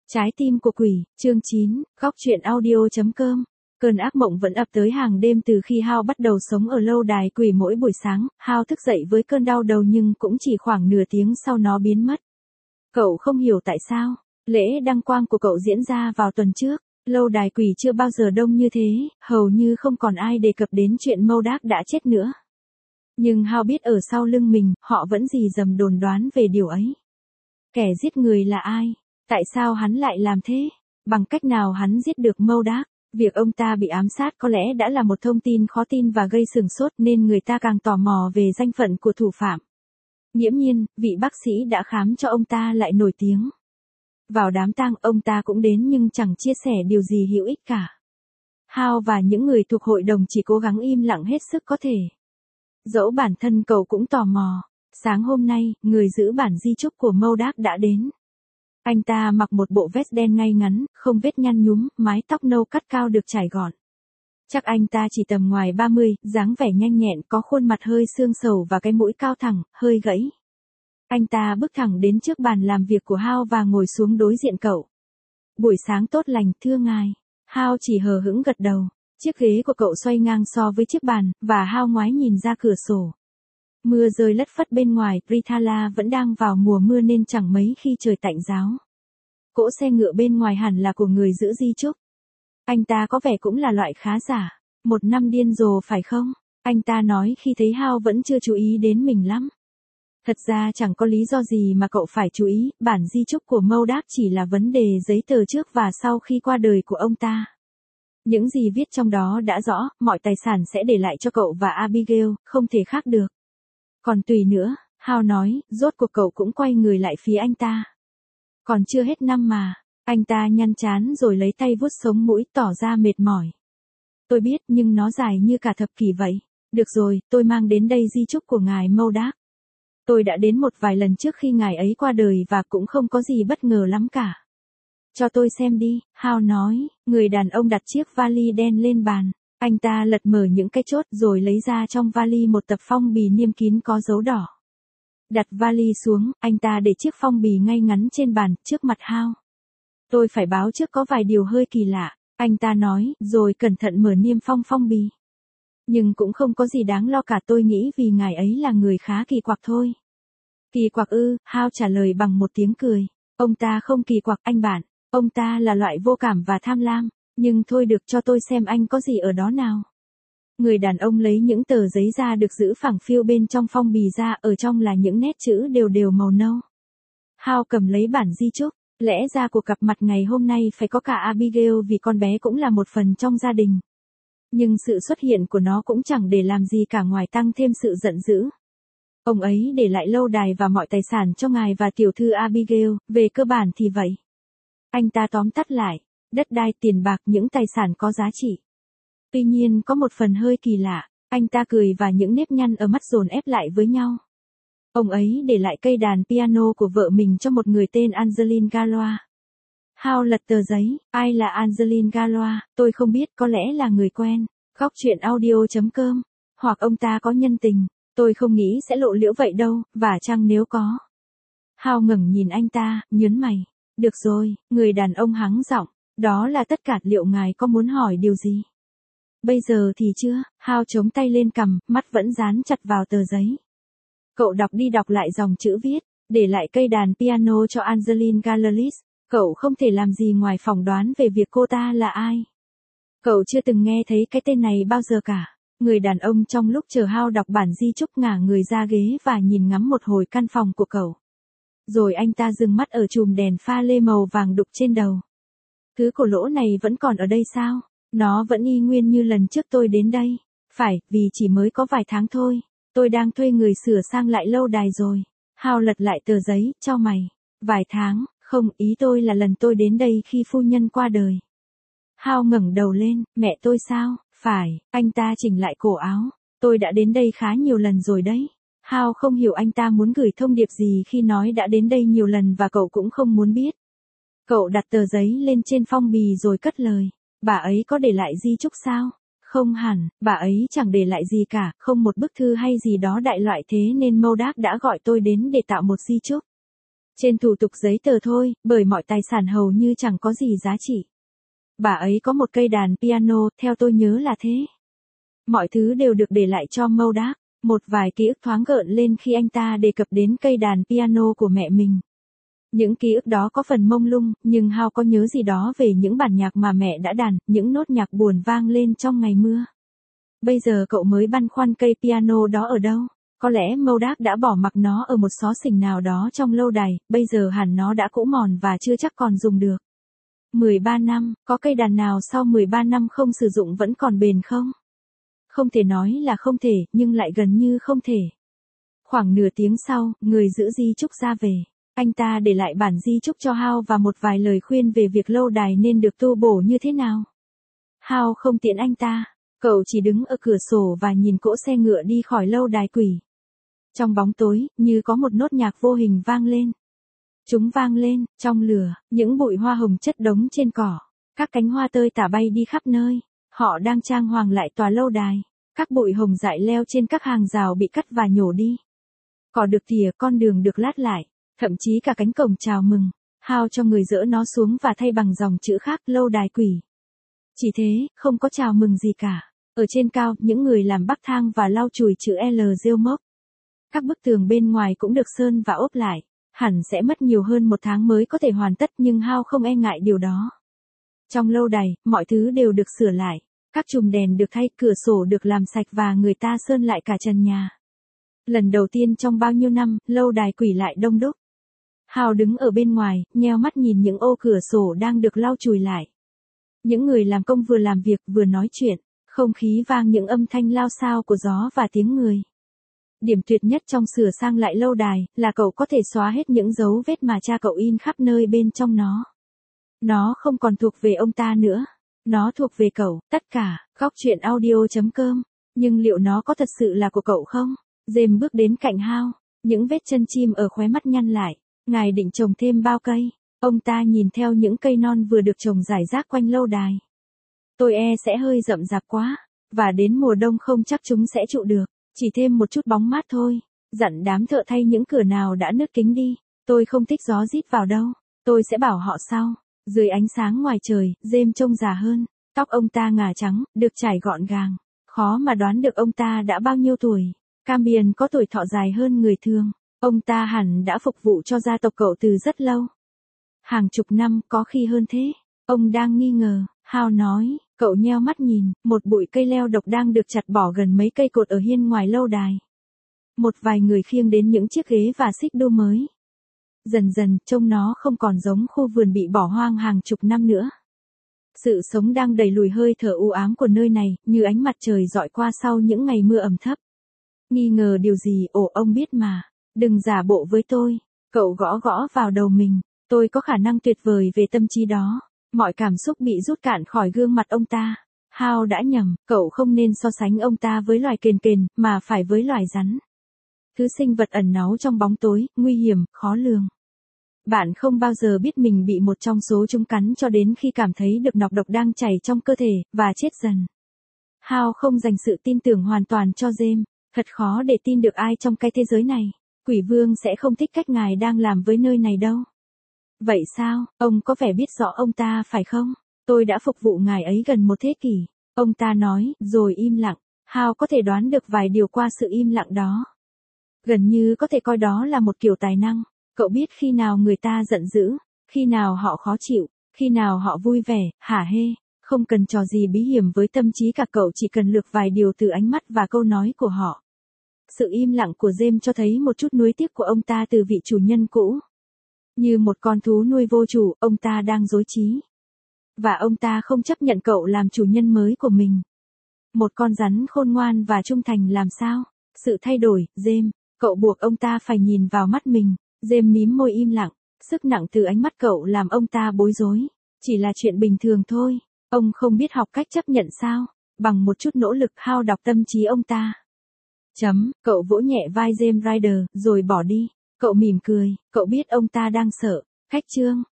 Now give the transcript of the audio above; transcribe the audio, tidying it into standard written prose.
Trái tim của quỷ, chương 9, góc truyện audio.com. Cơn ác mộng vẫn ập tới hàng đêm từ khi Hao bắt đầu sống ở lâu đài quỷ. Mỗi buổi sáng, Hao thức dậy với cơn đau đầu nhưng cũng chỉ khoảng nửa tiếng sau nó biến mất. Cậu không hiểu tại sao. Lễ đăng quang của cậu diễn ra vào tuần trước. Lâu đài quỷ chưa bao giờ đông như thế, hầu như không còn ai đề cập đến chuyện Murdoch đã chết nữa. Nhưng Hao biết ở sau lưng mình, họ vẫn rì rầm đồn đoán về điều ấy. Kẻ giết người là ai? Tại sao hắn lại làm thế? Bằng cách nào hắn giết được Murdoch? Việc ông ta bị ám sát có lẽ đã là một thông tin khó tin và gây sửng sốt nên người ta càng tò mò về danh phận của thủ phạm. Nghiễm nhiên, vị bác sĩ đã khám cho ông ta lại nổi tiếng. Vào đám tang ông ta cũng đến nhưng chẳng chia sẻ điều gì hữu ích cả. Hao và những người thuộc hội đồng chỉ cố gắng im lặng hết sức có thể. Dẫu bản thân cậu cũng tò mò. Sáng hôm nay, người giữ bản di chúc của Murdoch đã đến. Anh ta mặc một bộ vest đen ngay ngắn, không vết nhăn nhúm, mái tóc nâu cắt cao được chải gọn. Chắc anh ta chỉ tầm ngoài 30, dáng vẻ nhanh nhẹn, có khuôn mặt hơi xương sầu và cái mũi cao thẳng, hơi gãy. Anh ta bước thẳng đến trước bàn làm việc của Hao và ngồi xuống đối diện cậu. Buổi sáng tốt lành, thưa ngài. Hao chỉ hờ hững gật đầu. Chiếc ghế của cậu xoay ngang so với chiếc bàn, và Hao ngoái nhìn ra cửa sổ. Mưa rơi lất phất bên ngoài, Britala vẫn đang vào mùa mưa nên chẳng mấy khi trời tạnh ráo. Cỗ xe ngựa bên ngoài hẳn là của người giữ di chúc. Anh ta có vẻ cũng là loại khá giả. Một năm điên rồ phải không? Anh ta nói khi thấy Hao vẫn chưa chú ý đến mình lắm. Thật ra chẳng có lý do gì mà cậu phải chú ý, bản di chúc của Murdoch chỉ là vấn đề giấy tờ trước và sau khi qua đời của ông ta. Những gì viết trong đó đã rõ, mọi tài sản sẽ để lại cho cậu và Abigail, không thể khác được. Còn tùy nữa, Hao nói, rốt cuộc cậu cũng quay người lại phía anh ta. Còn chưa hết năm mà. Anh ta nhăn trán rồi lấy tay vuốt sống mũi tỏ ra mệt mỏi. Tôi biết nhưng nó dài như cả thập kỷ vậy. Được rồi, tôi mang đến đây di chúc của ngài Murdoch. Tôi đã đến một vài lần trước khi ngài ấy qua đời và cũng không có gì bất ngờ lắm cả. Cho tôi xem đi, Hao nói, người đàn ông đặt chiếc vali đen lên bàn. Anh ta lật mở những cái chốt rồi lấy ra trong vali một tập phong bì niêm kín có dấu đỏ. Đặt vali xuống, anh ta để chiếc phong bì ngay ngắn trên bàn, trước mặt Hao. Tôi phải báo trước có vài điều hơi kỳ lạ, anh ta nói, rồi cẩn thận mở niêm phong bì. Nhưng cũng không có gì đáng lo cả, tôi nghĩ vì ngài ấy là người khá kỳ quặc thôi. Kỳ quặc ư? Hao trả lời bằng một tiếng cười. Ông ta không kỳ quặc anh bạn, ông ta là loại vô cảm và tham lam. Nhưng thôi được, cho tôi xem anh có gì ở đó nào. Người đàn ông lấy những tờ giấy da được giữ phẳng phiu bên trong phong bì ra, ở trong là những nét chữ đều đều màu nâu. Hao cầm lấy bản di chúc, lẽ ra cuộc gặp mặt ngày hôm nay phải có cả Abigail vì con bé cũng là một phần trong gia đình. Nhưng sự xuất hiện của nó cũng chẳng để làm gì cả ngoài tăng thêm sự giận dữ. Ông ấy để lại lâu đài và mọi tài sản cho ngài và tiểu thư Abigail, về cơ bản thì vậy. Anh ta tóm tắt lại, đất đai, tiền bạc, những tài sản có giá trị. Tuy nhiên có một phần hơi kỳ lạ, anh ta cười và những nếp nhăn ở mắt dồn ép lại với nhau. Ông ấy để lại cây đàn piano của vợ mình cho một người tên Angeline Gallois. Hao lật tờ giấy, ai là Angeline Gallois, tôi không biết, có lẽ là người quen. Góc truyện audio.com. Hoặc ông ta có nhân tình, tôi không nghĩ sẽ lộ liễu vậy đâu, và chăng nếu có. Hao ngẩng nhìn anh ta, nhớn mày. Được rồi, người đàn ông hắng giọng, đó là tất cả, liệu ngài có muốn hỏi điều gì? Bây giờ thì chưa. Hao chống tay lên cằm, mắt vẫn dán chặt vào tờ giấy. Cậu đọc đi đọc lại dòng chữ viết, để lại cây đàn piano cho Angeline Gallois. Cậu không thể làm gì ngoài phỏng đoán về việc cô ta là ai. Cậu chưa từng nghe thấy cái tên này bao giờ cả. Người đàn ông trong lúc chờ Hao đọc bản di chúc ngả người ra ghế và nhìn ngắm một hồi căn phòng của cậu. Rồi anh ta dừng mắt ở chùm đèn pha lê màu vàng đục trên đầu. Thứ cổ lỗ này vẫn còn ở đây sao? Nó vẫn y nguyên như lần trước tôi đến đây. Phải, vì chỉ mới có vài tháng thôi. Tôi đang thuê người sửa sang lại lâu đài rồi. Hao lật lại tờ giấy, chau mày. Vài tháng, không, ý tôi là lần tôi đến đây khi phu nhân qua đời. Hao ngẩng đầu lên, mẹ tôi sao? Phải, anh ta chỉnh lại cổ áo. Tôi đã đến đây khá nhiều lần rồi đấy. Hao không hiểu anh ta muốn gửi thông điệp gì khi nói đã đến đây nhiều lần và cậu cũng không muốn biết. Cậu đặt tờ giấy lên trên phong bì rồi cất lời. Bà ấy có để lại di chúc sao? Không hẳn, bà ấy chẳng để lại gì cả, không một bức thư hay gì đó đại loại thế nên Murdoch đã gọi tôi đến để tạo một di chúc. Trên thủ tục giấy tờ thôi, bởi mọi tài sản hầu như chẳng có gì giá trị. Bà ấy có một cây đàn piano, theo tôi nhớ là thế. Mọi thứ đều được để lại cho Modak. Một vài ký ức thoáng gợn lên khi anh ta đề cập đến cây đàn piano của mẹ mình. Những ký ức đó có phần mông lung, nhưng Hao có nhớ gì đó về những bản nhạc mà mẹ đã đàn, những nốt nhạc buồn vang lên trong ngày mưa. Bây giờ cậu mới băn khoăn cây piano đó ở đâu? Có lẽ Modak đã bỏ mặc nó ở một xó xỉnh nào đó trong lâu đài, bây giờ hẳn nó đã cũ mòn và chưa chắc còn dùng được. 13 năm, có cây đàn nào sau 13 năm không sử dụng vẫn còn bền không? Không thể nói là không thể, nhưng lại gần như không thể. Khoảng nửa tiếng sau, người giữ di chúc ra về. Anh ta để lại bản di chúc cho Hao và một vài lời khuyên về việc lâu đài nên được tu bổ như thế nào. Hao không tiễn anh ta, cậu chỉ đứng ở cửa sổ và nhìn cỗ xe ngựa đi khỏi lâu đài quỷ. Trong bóng tối, như có một nốt nhạc vô hình vang lên. Chúng vang lên, trong lửa, những bụi hoa hồng chất đống trên cỏ. Các cánh hoa tơi tả bay đi khắp nơi. Họ đang trang hoàng lại tòa lâu đài. Các bụi hồng dại leo trên các hàng rào bị cắt và nhổ đi. Cỏ được tỉa, con đường được lát lại. Thậm chí cả cánh cổng chào mừng. Hao cho người dỡ nó xuống và thay bằng dòng chữ khác, lâu đài quỷ. Chỉ thế, không có chào mừng gì cả. Ở trên cao, những người làm bắc thang và lau chùi chữ L rêu mốc. Các bức tường bên ngoài cũng được sơn và ốp lại. Hẳn sẽ mất nhiều hơn 1 tháng mới có thể hoàn tất, nhưng Hao không e ngại điều đó. Trong lâu đài, mọi thứ đều được sửa lại. Các chùm đèn được thay, cửa sổ được làm sạch và người ta sơn lại cả trần nhà. Lần đầu tiên trong bao nhiêu năm, lâu đài quỷ lại đông đúc. Hao đứng ở bên ngoài, nheo mắt nhìn những ô cửa sổ đang được lau chùi lại. Những người làm công vừa làm việc vừa nói chuyện, không khí vang những âm thanh lao xao của gió và tiếng người. Điểm tuyệt nhất trong sửa sang lại lâu đài là cậu có thể xóa hết những dấu vết mà cha cậu in khắp nơi bên trong nó. Nó không còn thuộc về ông ta nữa. Nó thuộc về cậu, tất cả. Góc truyện audio.com. Nhưng liệu nó có thật sự là của cậu không? James bước đến cạnh Hao. Những vết chân chim ở khóe mắt nhăn lại. Ngài định trồng thêm bao cây? Ông ta nhìn theo những cây non vừa được trồng rải rác quanh lâu đài. Tôi sẽ hơi rậm rạp quá. Và đến mùa đông không chắc chúng sẽ trụ được. Chỉ thêm một chút bóng mát thôi. Dặn đám thợ thay những cửa nào đã nứt kính đi. Tôi không thích gió rít vào đâu. Tôi sẽ bảo họ sau. Dưới ánh sáng ngoài trời, James trông già hơn. Tóc ông ta ngả trắng, được chải gọn gàng. Khó mà đoán được ông ta đã bao nhiêu tuổi. Cambion có tuổi thọ dài hơn người thường. Ông ta hẳn đã phục vụ cho gia tộc cậu từ rất lâu. Hàng chục năm, có khi hơn thế. Ông đang nghi ngờ. Hao nói, cậu nheo mắt nhìn, một bụi cây leo độc đang được chặt bỏ gần mấy cây cột ở hiên ngoài lâu đài. Một vài người khiêng đến những chiếc ghế và xích đu mới. Dần dần, trông nó không còn giống khu vườn bị bỏ hoang hàng chục năm nữa. Sự sống đang đẩy lùi hơi thở u ám của nơi này, như ánh mặt trời rọi qua sau những ngày mưa ẩm thấp. Nghi ngờ điều gì? Ông biết mà. Đừng giả bộ với tôi. Cậu gõ gõ vào đầu mình. Tôi có khả năng tuyệt vời về tâm trí đó. Mọi cảm xúc bị rút cạn khỏi gương mặt ông ta. Hao đã nhầm, cậu không nên so sánh ông ta với loài kền kền, mà phải với loài rắn. Thứ sinh vật ẩn náu trong bóng tối, nguy hiểm, khó lường. Bạn không bao giờ biết mình bị một trong số chúng cắn cho đến khi cảm thấy được nọc độc đang chảy trong cơ thể, và chết dần. Hao không dành sự tin tưởng hoàn toàn cho James. Thật khó để tin được ai trong cái thế giới này. Quỷ vương sẽ không thích cách ngài đang làm với nơi này đâu. Vậy sao, ông có vẻ biết rõ ông ta phải không? Tôi đã phục vụ ngài ấy gần 1 thế kỷ. Ông ta nói, rồi im lặng. Hao có thể đoán được vài điều qua sự im lặng đó. Gần như có thể coi đó là một kiểu tài năng. Cậu biết khi nào người ta giận dữ, khi nào họ khó chịu, khi nào họ vui vẻ, hả hê. Không cần trò gì bí hiểm với tâm trí cả, cậu chỉ cần lược vài điều từ ánh mắt và câu nói của họ. Sự im lặng của James cho thấy một chút nuối tiếc của ông ta từ vị chủ nhân cũ. Như một con thú nuôi vô chủ, ông ta đang rối trí. Và ông ta không chấp nhận cậu làm chủ nhân mới của mình. Một con rắn khôn ngoan và trung thành làm sao? Sự thay đổi, James, cậu buộc ông ta phải nhìn vào mắt mình. James mím môi im lặng, sức nặng từ ánh mắt cậu làm ông ta bối rối. Chỉ là chuyện bình thường thôi. Ông không biết học cách chấp nhận sao? Bằng một chút nỗ lực, Hao đọc tâm trí ông ta. Cậu vỗ nhẹ vai James Ryder, rồi bỏ đi. Cậu mỉm cười, cậu biết ông ta đang sợ. Khách trương,